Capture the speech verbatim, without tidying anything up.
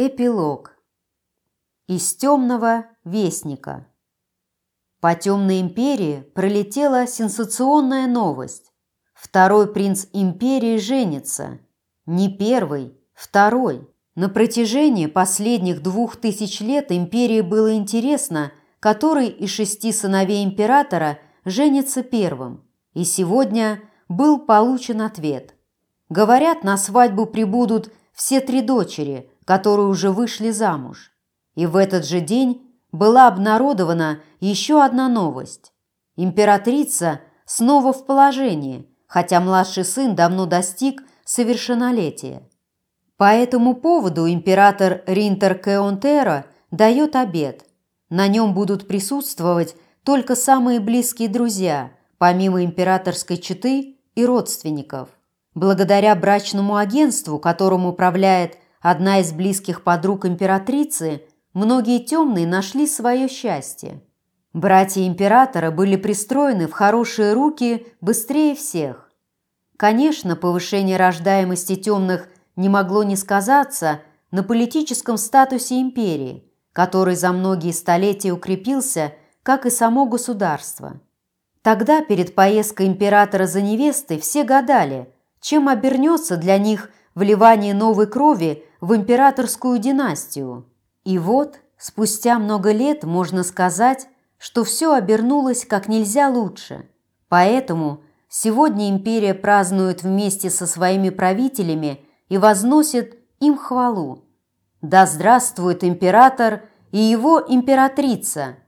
Эпилог. Из темного вестника. По темной империи пролетела сенсационная новость. Второй принц империи женится. Не первый, второй. На протяжении последних двух тысяч лет империи было интересно, который из шести сыновей императора женится первым. И сегодня был получен ответ. Говорят, на свадьбу прибудут все три дочери, которые уже вышли замуж. И в этот же день была обнародована еще одна новость. Императрица снова в положении, хотя младший сын давно достиг совершеннолетия. По этому поводу император Ринтер Кеонтера дает обет. На нем будут присутствовать только самые близкие друзья, помимо императорской четы и родственников. Благодаря брачному агентству, которым управляет одна из близких подруг императрицы, многие темные нашли свое счастье. Братья императора были пристроены в хорошие руки быстрее всех. Конечно, повышение рождаемости темных не могло не сказаться на политическом статусе империи, который за многие столетия укрепился, как и само государство. Тогда перед поездкой императора за невестой все гадали, чем обернется для них вливание новой крови в императорскую династию. И вот, спустя много лет можно сказать, что все обернулось как нельзя лучше. Поэтому сегодня империя празднует вместе со своими правителями и возносит им хвалу. Да здравствует император и его императрица!